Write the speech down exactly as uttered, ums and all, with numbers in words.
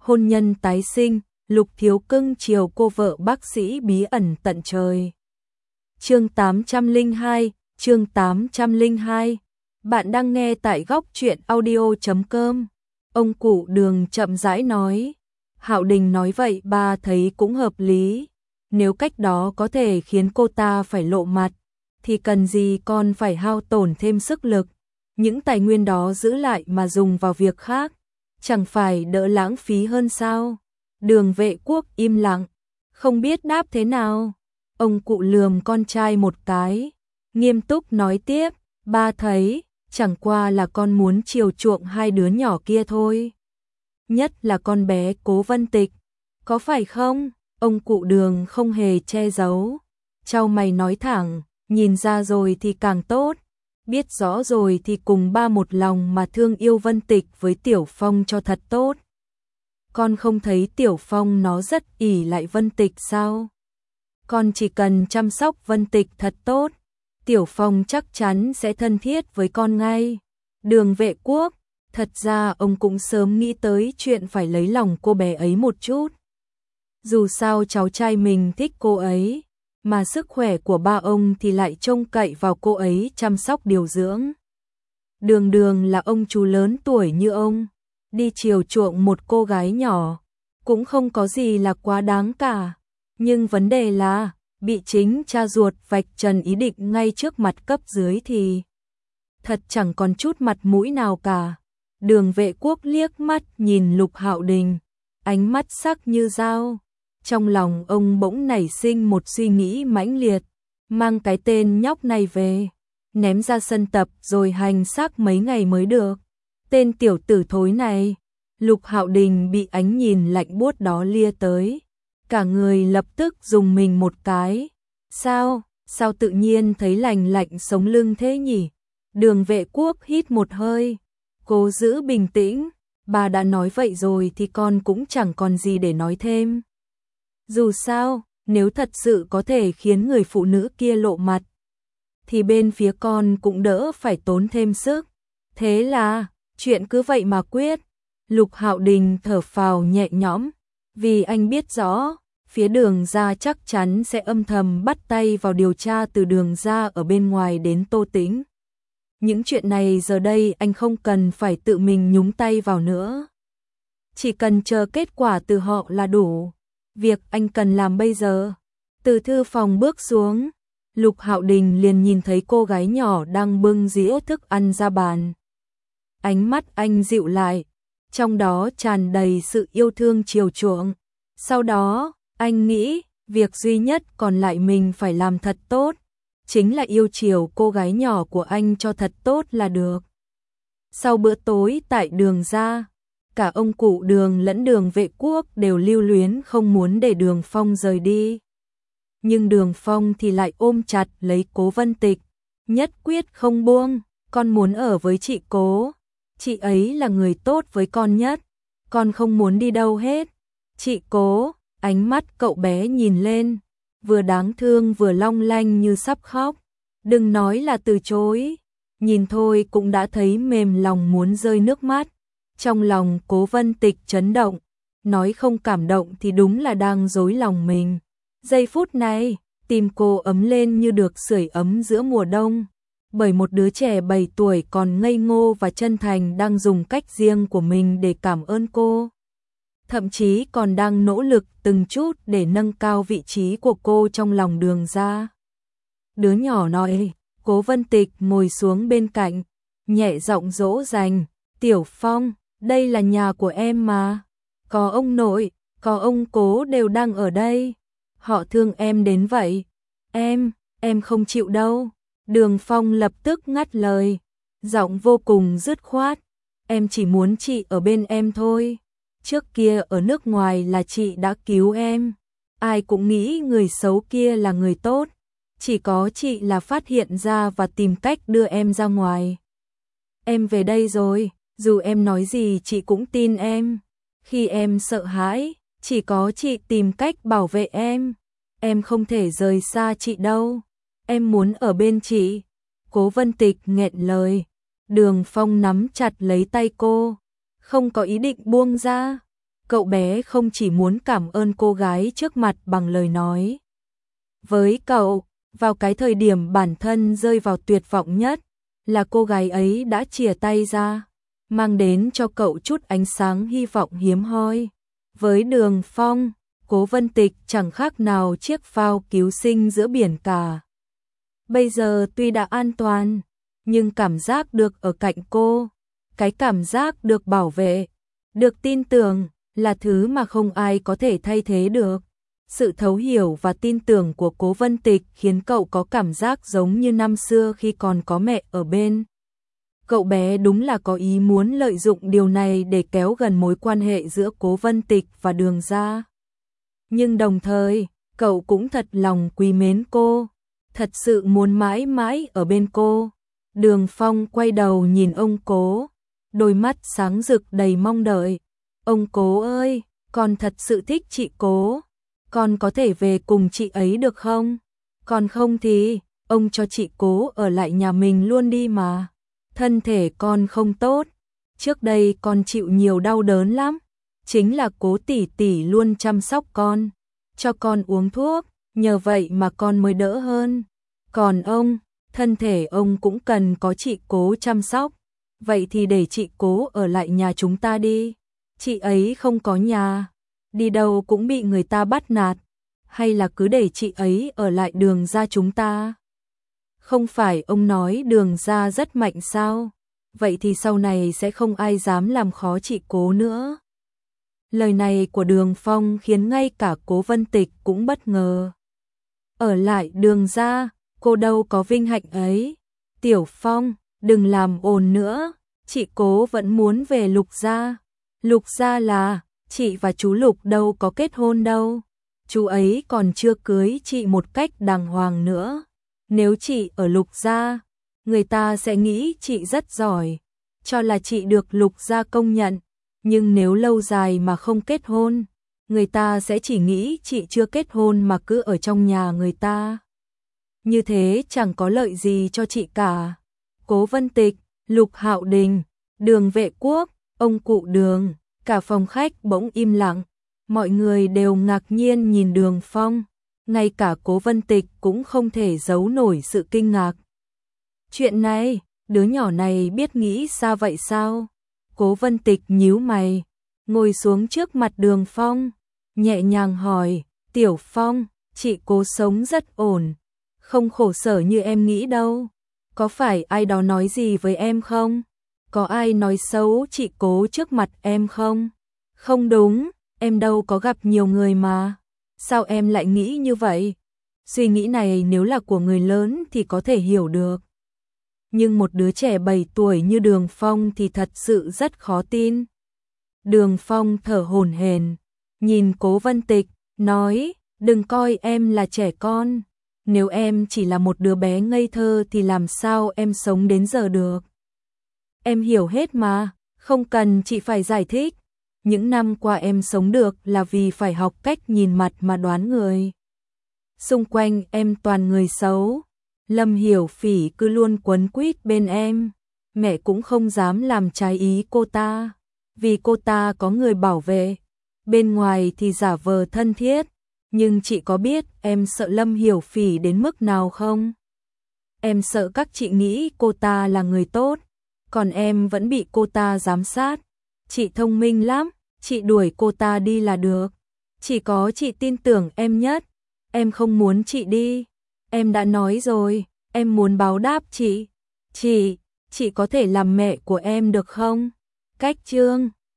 hôn nhân tái sinh, Lục Thiếu cưng chiều cô vợ bác sĩ bí ẩn tận trời. Chương tám trăm lẻ hai, chương tám trăm lẻ hai. Bạn đang nghe tại góc truyện audio chấm com. Ông cụ Đường chậm rãi nói. Hạo Đình nói vậy ba thấy cũng hợp lý. Nếu cách đó có thể khiến cô ta phải lộ mặt, thì cần gì con phải hao tổn thêm sức lực. Những tài nguyên đó giữ lại mà dùng vào việc khác, chẳng phải đỡ lãng phí hơn sao? Đường Vệ Quốc im lặng, không biết đáp thế nào. Ông cụ lườm con trai một cái, nghiêm túc nói tiếp, ba thấy, chẳng qua là con muốn chiều chuộng hai đứa nhỏ kia thôi. Nhất là con bé Cố Vân Tịch, có phải không? Ông cụ Đường không hề che giấu, chau mày nói thẳng, nhìn ra rồi thì càng tốt, biết rõ rồi thì cùng ba một lòng mà thương yêu Vân Tịch với Tiểu Phong cho thật tốt. Con không thấy Tiểu Phong nó rất ỷ lại Vân Tịch sao? Con chỉ cần chăm sóc Vân Tịch thật tốt, Tiểu Phong chắc chắn sẽ thân thiết với con ngay. Đường Vệ Quốc, thật ra ông cũng sớm nghĩ tới chuyện phải lấy lòng cô bé ấy một chút. Dù sao cháu trai mình thích cô ấy, mà sức khỏe của ba ông thì lại trông cậy vào cô ấy chăm sóc điều dưỡng. Đường Đường là ông chú lớn tuổi như ông, đi chiều chuộng một cô gái nhỏ, cũng không có gì là quá đáng cả. Nhưng vấn đề là, bị chính cha ruột vạch trần ý định ngay trước mặt cấp dưới thì thật chẳng còn chút mặt mũi nào cả. Đường Vệ Quốc liếc mắt nhìn Lục Hạo Đình, ánh mắt sắc như dao. Trong lòng ông bỗng nảy sinh một suy nghĩ mãnh liệt, mang cái tên nhóc này về, ném ra sân tập rồi hành xác mấy ngày mới được. Tên tiểu tử thối này. Lục Hạo Đình bị ánh nhìn lạnh buốt đó lia tới, cả người lập tức rùng mình một cái. Sao, sao tự nhiên thấy lành lạnh sống lưng thế nhỉ? Đường Vệ Quốc hít một hơi, cố giữ bình tĩnh, bà đã nói vậy rồi thì con cũng chẳng còn gì để nói thêm. Dù sao, nếu thật sự có thể khiến người phụ nữ kia lộ mặt, thì bên phía con cũng đỡ phải tốn thêm sức. Thế là, chuyện cứ vậy mà quyết. Lục Hạo Đình thở phào nhẹ nhõm, vì anh biết rõ, phía Đường gia chắc chắn sẽ âm thầm bắt tay vào điều tra từ Đường gia ở bên ngoài đến Tô Tĩnh. Những chuyện này giờ đây anh không cần phải tự mình nhúng tay vào nữa. Chỉ cần chờ kết quả từ họ là đủ. Việc anh cần làm bây giờ, từ thư phòng bước xuống, Lục Hạo Đình liền nhìn thấy cô gái nhỏ đang bưng dĩa thức ăn ra bàn. Ánh mắt anh dịu lại, trong đó tràn đầy sự yêu thương chiều chuộng. Sau đó, anh nghĩ, việc duy nhất còn lại mình phải làm thật tốt, chính là yêu chiều cô gái nhỏ của anh cho thật tốt là được. Sau bữa tối tại Đường gia, cả ông cụ Đường lẫn Đường Vệ Quốc đều lưu luyến không muốn để Đường Phong rời đi. Nhưng Đường Phong thì lại ôm chặt lấy Cố Vân Tịch, nhất quyết không buông, con muốn ở với chị Cố. Chị ấy là người tốt với con nhất, con không muốn đi đâu hết. Chị Cố, ánh mắt cậu bé nhìn lên, vừa đáng thương vừa long lanh như sắp khóc. Đừng nói là từ chối, nhìn thôi cũng đã thấy mềm lòng muốn rơi nước mắt. Trong lòng Cố Vân Tịch chấn động, nói không cảm động thì đúng là đang dối lòng mình. Giây phút này, tim cô ấm lên như được sưởi ấm giữa mùa đông, bởi một đứa trẻ bảy tuổi còn ngây ngô và chân thành đang dùng cách riêng của mình để cảm ơn cô. Thậm chí còn đang nỗ lực từng chút để nâng cao vị trí của cô trong lòng Đường gia. Đứa nhỏ nói, Cố Vân Tịch ngồi xuống bên cạnh, nhẹ giọng dỗ dành, Tiểu Phong, đây là nhà của em mà. Có ông nội, có ông Cố đều đang ở đây. Họ thương em đến vậy. Em, em không chịu đâu. Đường Phong lập tức ngắt lời, giọng vô cùng dứt khoát. Em chỉ muốn chị ở bên em thôi. Trước kia ở nước ngoài là chị đã cứu em. Ai cũng nghĩ người xấu kia là người tốt. Chỉ có chị là phát hiện ra và tìm cách đưa em ra ngoài. Em về đây rồi, dù em nói gì chị cũng tin em. Khi em sợ hãi, chỉ có chị tìm cách bảo vệ em. Em không thể rời xa chị đâu. Em muốn ở bên chị. Cố Vân Tịch nghẹn lời. Đường Phong nắm chặt lấy tay cô, không có ý định buông ra. cậu bé không chỉ muốn cảm ơn cô gái trước mặt bằng lời nói. Với cậu, vào cái thời điểm bản thân rơi vào tuyệt vọng nhất, là cô gái ấy đã chìa tay ra, mang đến cho cậu chút ánh sáng hy vọng hiếm hoi. Với Đường Phong, Cố Vân Tịch chẳng khác nào chiếc phao cứu sinh giữa biển cả. Bây giờ tuy đã an toàn, nhưng cảm giác được ở cạnh cô, cái cảm giác được bảo vệ, được tin tưởng, là thứ mà không ai có thể thay thế được. Sự thấu hiểu và tin tưởng của Cố Vân Tịch khiến cậu có cảm giác giống như năm xưa khi còn có mẹ ở bên. Cậu bé đúng là có ý muốn lợi dụng điều này để kéo gần mối quan hệ giữa Cố Vân Tịch và Đường gia. Nhưng đồng thời, cậu cũng thật lòng quý mến cô, thật sự muốn mãi mãi ở bên cô. Đường Phong quay đầu nhìn ông Cố, đôi mắt sáng rực đầy mong đợi. Ông Cố ơi, con thật sự thích chị Cố, con có thể về cùng chị ấy được không? Còn không thì, ông cho chị Cố ở lại nhà mình luôn đi mà. Thân thể con không tốt, trước đây con chịu nhiều đau đớn lắm, chính là Cố tỷ tỷ luôn chăm sóc con, cho con uống thuốc, nhờ vậy mà con mới đỡ hơn. Còn ông, thân thể ông cũng cần có chị Cố chăm sóc, vậy thì để chị Cố ở lại nhà chúng ta đi. Chị ấy không có nhà, đi đâu cũng bị người ta bắt nạt, hay là cứ để chị ấy ở lại Đường gia chúng ta? Không phải ông nói Đường gia rất mạnh sao? Vậy thì sau này sẽ không ai dám làm khó chị Cố nữa. Lời này của Đường Phong khiến ngay cả Cố Vân Tịch cũng bất ngờ. Ở lại Đường gia, cô đâu có vinh hạnh ấy. Tiểu Phong, đừng làm ồn nữa, chị Cố vẫn muốn về Lục gia. Lục gia là, chị và chú Lục đâu có kết hôn đâu. Chú ấy còn chưa cưới chị một cách đàng hoàng nữa. Nếu chị ở Lục gia, người ta sẽ nghĩ chị rất giỏi, cho là chị được Lục gia công nhận. Nhưng nếu lâu dài mà không kết hôn, người ta sẽ chỉ nghĩ chị chưa kết hôn mà cứ ở trong nhà người ta. Như thế chẳng có lợi gì cho chị cả. Cố Vân Tịch, Lục Hạo Đình, Đường Vệ Quốc, ông cụ Đường, cả phòng khách bỗng im lặng. Mọi người đều ngạc nhiên nhìn Đường Phong, ngay cả Cố Vân Tịch cũng không thể giấu nổi sự kinh ngạc. Chuyện này, đứa nhỏ này biết nghĩ sao vậy sao? Cố Vân Tịch nhíu mày, ngồi xuống trước mặt Đường Phong, nhẹ nhàng hỏi, Tiểu Phong, chị Cố sống rất ổn, không khổ sở như em nghĩ đâu. Có phải ai đó nói gì với em không? Có ai nói xấu chị Cố trước mặt em không? Không đúng, em đâu có gặp nhiều người mà. Sao em lại nghĩ như vậy? Suy nghĩ này nếu là của người lớn thì có thể hiểu được. Nhưng một đứa trẻ bảy tuổi như Đường Phong thì thật sự rất khó tin. Đường Phong thở hổn hển, nhìn Cố Vân Tịch, nói, đừng coi em là trẻ con. Nếu em chỉ là một đứa bé ngây thơ thì làm sao em sống đến giờ được? Em hiểu hết mà, không cần chị phải giải thích. Những năm qua em sống được là vì phải học cách nhìn mặt mà đoán người. Xung quanh em toàn người xấu. Lâm Hiểu Phỉ cứ luôn quấn quýt bên em. Mẹ cũng không dám làm trái ý cô ta, vì cô ta có người bảo vệ. Bên ngoài thì giả vờ thân thiết, nhưng chị có biết em sợ Lâm Hiểu Phỉ đến mức nào không? Em sợ các chị nghĩ cô ta là người tốt, còn em vẫn bị cô ta giám sát. Chị thông minh lắm, chị đuổi cô ta đi là được. Chỉ có chị tin tưởng em nhất, em không muốn chị đi. Em đã nói rồi, em muốn báo đáp chị. Chị, chị có thể làm mẹ của em được không? Cách chương